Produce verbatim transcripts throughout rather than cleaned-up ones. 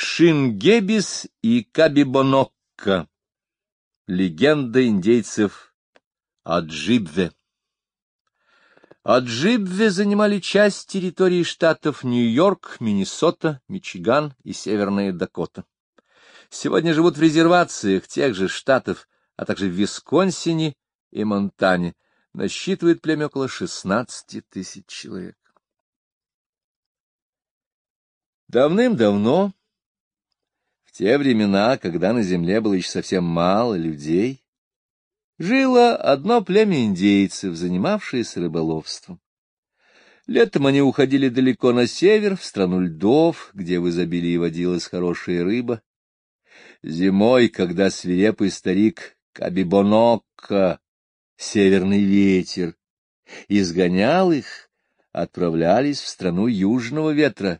Шингебис и Кабибонокка. Легенда индейцев Аджибве. Аджибве занимали часть территории штатов Нью-Йорк, Миннесота, Мичиган и Северная Дакота. Сегодня живут в резервациях тех же штатов, а также в Висконсине и Монтане. Насчитывает племя около шестнадцати тысяч человек. Давным-давно, в те времена, когда на земле было еще совсем мало людей, жило одно племя индейцев, занимавшееся рыболовством. Летом они уходили далеко на север, в страну льдов, где в изобилии водилась хорошая рыба. Зимой, когда свирепый старик Кабибонокка, северный ветер, изгонял их, отправлялись в страну южного ветра,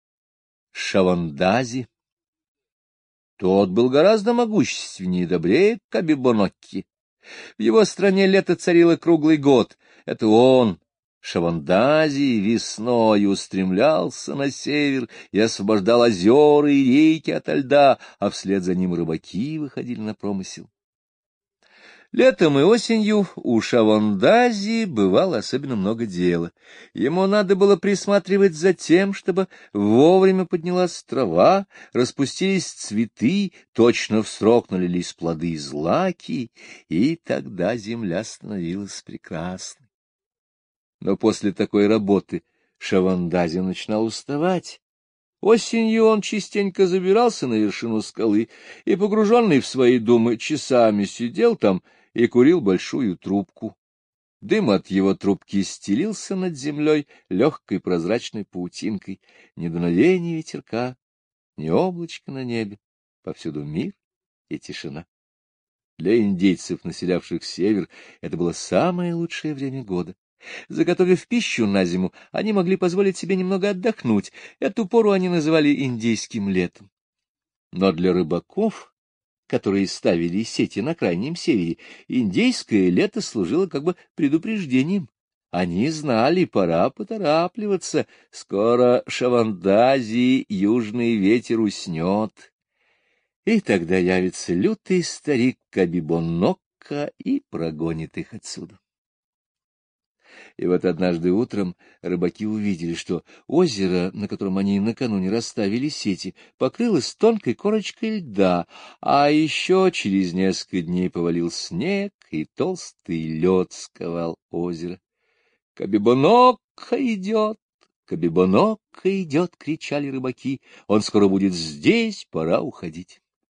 Шавандази. Тот был гораздо могущественнее и добрее Кабибонокки. В его стране лето царило круглый год. Это он, Шавандази, весной устремлялся на север и освобождал озера и реки ото льда, а вслед за ним рыбаки выходили на промысел. Летом и осенью у Шавандази бывало особенно много дела. Ему надо было присматривать за тем, чтобы вовремя поднялась трава, распустились цветы, точно в срок налились плоды и злаки, и тогда земля становилась прекрасной. Но после такой работы Шавандази начинал уставать. Осенью он частенько забирался на вершину скалы и, погруженный в свои думы, часами сидел там и курил большую трубку. Дым от его трубки стелился над землей легкой прозрачной паутинкой. Ни дуновения ветерка, ни облачка на небе, повсюду мир и тишина. Для индейцев, населявших север, это было самое лучшее время года. Заготовив пищу на зиму, они могли позволить себе немного отдохнуть. Эту пору они называли индейским летом. Но для рыбаков, которые ставили сети на крайнем севере, индейское лето служило как бы предупреждением. Они знали, пора поторапливаться. Скоро Шавандази южный ветер уснет. И тогда явится лютый старик Кабибонокка и прогонит их отсюда. И вот однажды утром рыбаки увидели, что озеро, на котором они накануне расставили сети, покрылось тонкой корочкой льда, а еще через несколько дней повалил снег, и толстый лед сковал озеро. — Кабибонокка идет! Кабибонокка идет! — кричали рыбаки. — Он скоро будет здесь, пора уходить.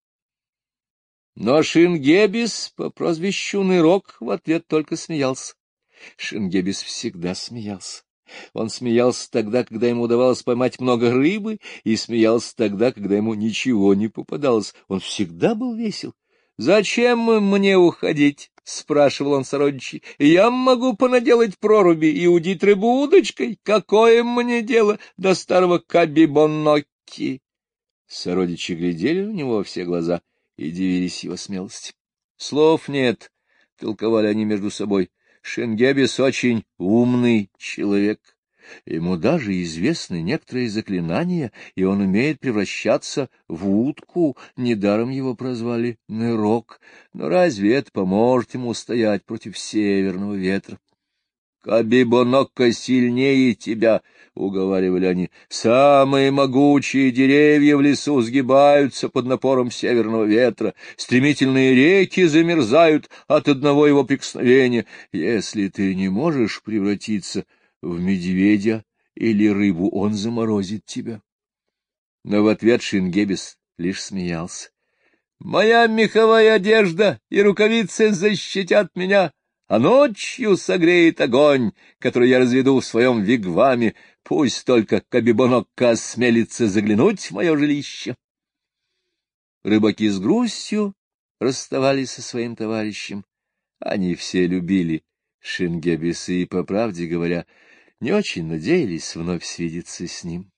Но Шингебис по прозвищу Нырок в ответ только смеялся. Шингебис всегда смеялся. Он смеялся тогда, когда ему удавалось поймать много рыбы, и смеялся тогда, когда ему ничего не попадалось. Он всегда был весел. — Зачем мне уходить? — спрашивал он сородичей. — Я могу понаделать проруби и удить рыбу удочкой. Какое мне дело до старого Кабибонокки? Сородичи глядели на него во все глаза и дивились его смелости. — Слов нет, — толковали они между собой. Шингебис очень умный человек. Ему даже известны некоторые заклинания, и он умеет превращаться в утку. Недаром его прозвали Нырок. Но разве это поможет ему устоять против северного ветра? — Кабибонокка сильнее тебя, — уговаривали они. — Самые могучие деревья в лесу сгибаются под напором северного ветра. Стремительные реки замерзают от одного его прикосновения. Если ты не можешь превратиться в медведя или рыбу, он заморозит тебя. Но в ответ Шингебис лишь смеялся. — Моя меховая одежда и рукавицы защитят меня, а ночью согреет огонь, который я разведу в своем вигваме. Пусть только Кабибонокка осмелится заглянуть в мое жилище. Рыбаки с грустью расставались со своим товарищем. Они все любили Шингебиса и, по правде говоря, не очень надеялись вновь свидеться с ним.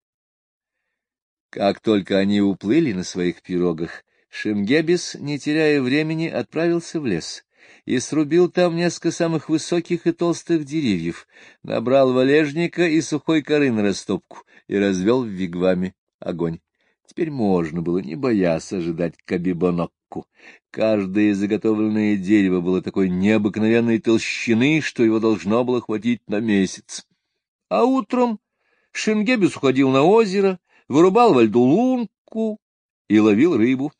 Как только они уплыли на своих пирогах, Шингебис, не теряя времени, отправился в лес и срубил там несколько самых высоких и толстых деревьев, набрал валежника и сухой коры на растопку и развел в вигваме огонь. Теперь можно было, не боясь, ожидать Кабибонокку. Каждое заготовленное дерево было такой необыкновенной толщины, что его должно было хватить на месяц. А утром Шингебис уходил на озеро, вырубал во льду лунку и ловил рыбу.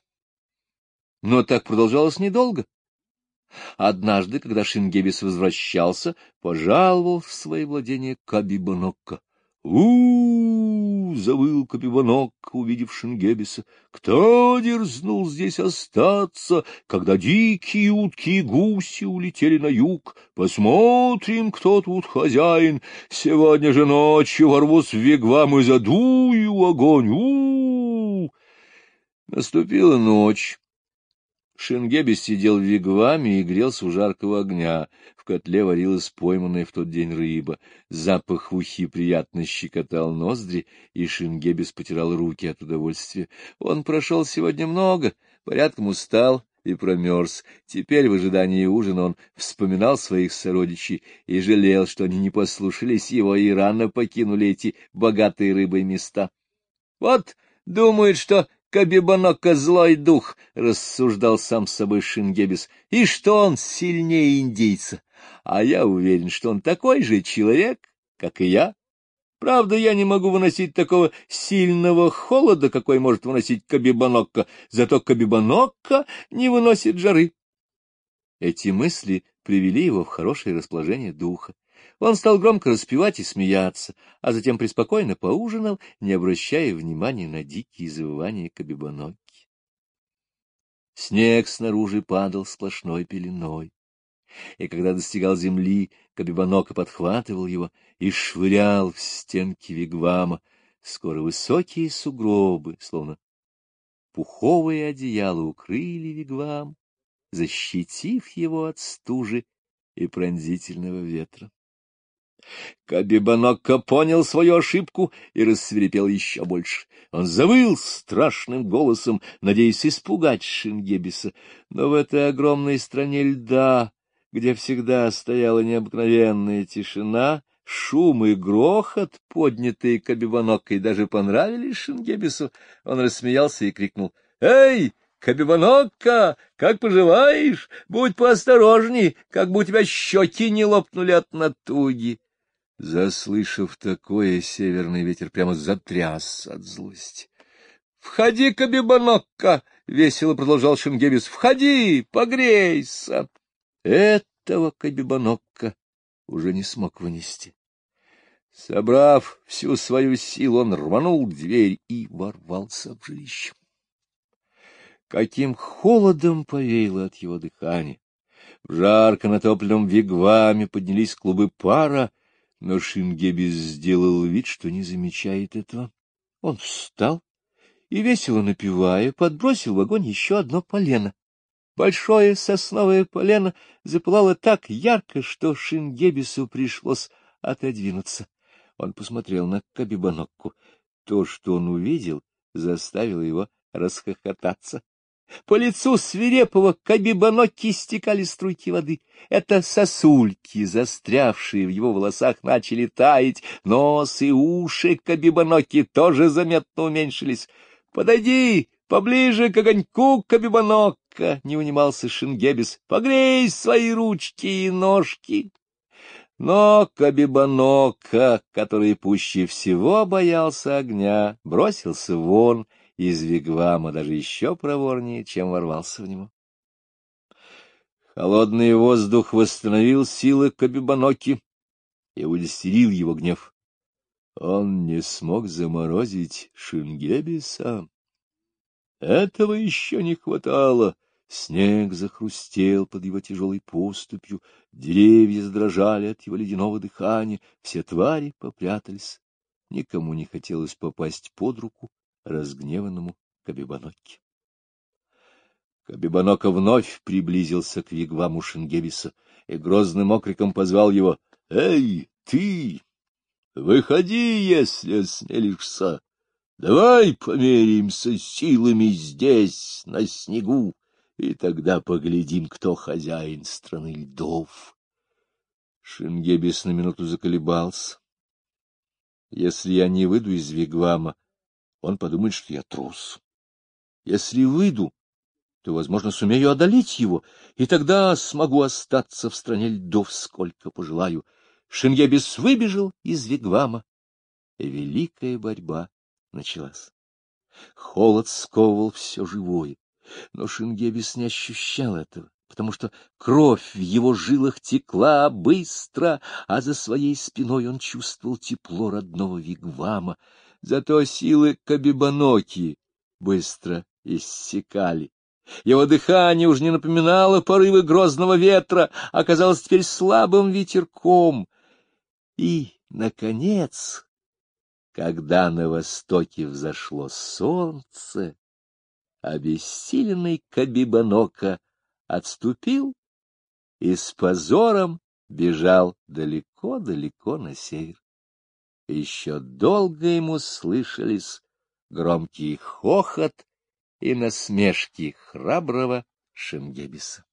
Но так продолжалось недолго. Однажды, когда Шингебис возвращался, пожаловал в свои владения Кабибонокка. у, -у, -у, завыл Кабибонокка, увидев Шингебиса. «Кто дерзнул здесь остаться, когда дикие утки и гуси улетели на юг? Посмотрим, кто тут хозяин. Сегодня же ночью ворвусь в вигвам и задую огонь. у, -у, -у. Наступила ночь. Шингебис сидел в вигваме и грелся у жаркого огня. В котле варилась пойманная в тот день рыба. Запах в ухи приятно щекотал ноздри, и Шингебис потирал руки от удовольствия. Он прошел сегодня много, порядком устал и промерз. Теперь в ожидании ужина он вспоминал своих сородичей и жалел, что они не послушались его и рано покинули эти богатые рыбой места. Вот думает, что Кабибонокка — злой дух, — рассуждал сам с собой Шингебис, — и что он сильнее индейца. А я уверен, что он такой же человек, как и я. Правда, я не могу выносить такого сильного холода, какой может выносить Кабибонокка, зато Кабибонокка не выносит жары. Эти мысли привели его в хорошее расположение духа. Он стал громко распевать и смеяться, а затем преспокойно поужинал, не обращая внимания на дикие завывания Кабибонокки. Снег снаружи падал сплошной пеленой, и когда достигал земли, Кабибонокка подхватывал его и швырял в стенки вигвама. Скоро высокие сугробы, словно пуховые одеяла, укрыли вигвам, защитив его от стужи и пронзительного ветра. Кабибонокка понял свою ошибку и рассвирепел еще больше. Он завыл страшным голосом, надеясь испугать Шингебиса, но в этой огромной стране льда, где всегда стояла необыкновенная тишина, шум и грохот, поднятые Кабибоноккой, даже понравились Шингебису. Он рассмеялся и крикнул: «Эй, Кабибонокка, как поживаешь? Будь поосторожней, как бы у тебя щеки не лопнули от натуги». Заслышав такое, северный ветер прямо затрясся от злости. — Входи, Кабибонокка! — весело продолжал Шингебис. — Входи, погрейся! Этого Кабибонокка уже не смог вынести. Собрав всю свою силу, он рванул дверь и ворвался в жилище. Каким холодом повеяло от его дыхания! В жарко натопленном вигваме поднялись клубы пара, но Шингебис сделал вид, что не замечает этого. Он встал и, весело напевая, подбросил в огонь еще одно полено. Большое сосновое полено запылало так ярко, что Шингебису пришлось отодвинуться. Он посмотрел на Кабибонокку. То, что он увидел, заставило его расхохотаться. По лицу свирепого Кабибонокки стекали струйки воды. Это сосульки, застрявшие в его волосах, начали таять. Нос и уши Кабибонокки тоже заметно уменьшились. — Подойди поближе к огоньку, Кабибонокка! — не унимался Шингебис. — Погрей свои ручки и ножки. Но Кабибонокка, который пуще всего боялся огня, бросился вон из вигвама даже еще проворнее, чем ворвался в него. Холодный воздух восстановил силы Кабибонокки и удестерил его гнев. Он не смог заморозить Шингебиса. Этого еще не хватало. Снег захрустел под его тяжелой поступью, деревья задрожали от его ледяного дыхания, все твари попрятались. Никому не хотелось попасть под руку разгневанному Кабибонокке. Кабибонокка вновь приблизился к вигваму Шингебиса и грозным окриком позвал его: — Эй, ты! Выходи, если осмелишься! Давай померимся силами здесь, на снегу, и тогда поглядим, кто хозяин страны льдов. Шингебис на минуту заколебался. Если я не выйду из вигвама, он подумает, что я трус. Если выйду, то, возможно, сумею одолеть его, и тогда смогу остаться в стране льдов, сколько пожелаю. Шиньябис выбежал из вигвама, и великая борьба началась. Холод сковывал все живое, но Шиньябис не ощущал этого, потому что кровь в его жилах текла быстро, а за своей спиной он чувствовал тепло родного вигвама. Зато силы Кабибаноки быстро иссякали. Его дыхание уже не напоминало порывы грозного ветра, а казалось теперь слабым ветерком. И, наконец, когда на востоке взошло солнце, обессиленный Кабибанока отступил и с позором бежал далеко-далеко на север. Еще долго ему слышались громкий хохот и насмешки храброго Шиньябиса.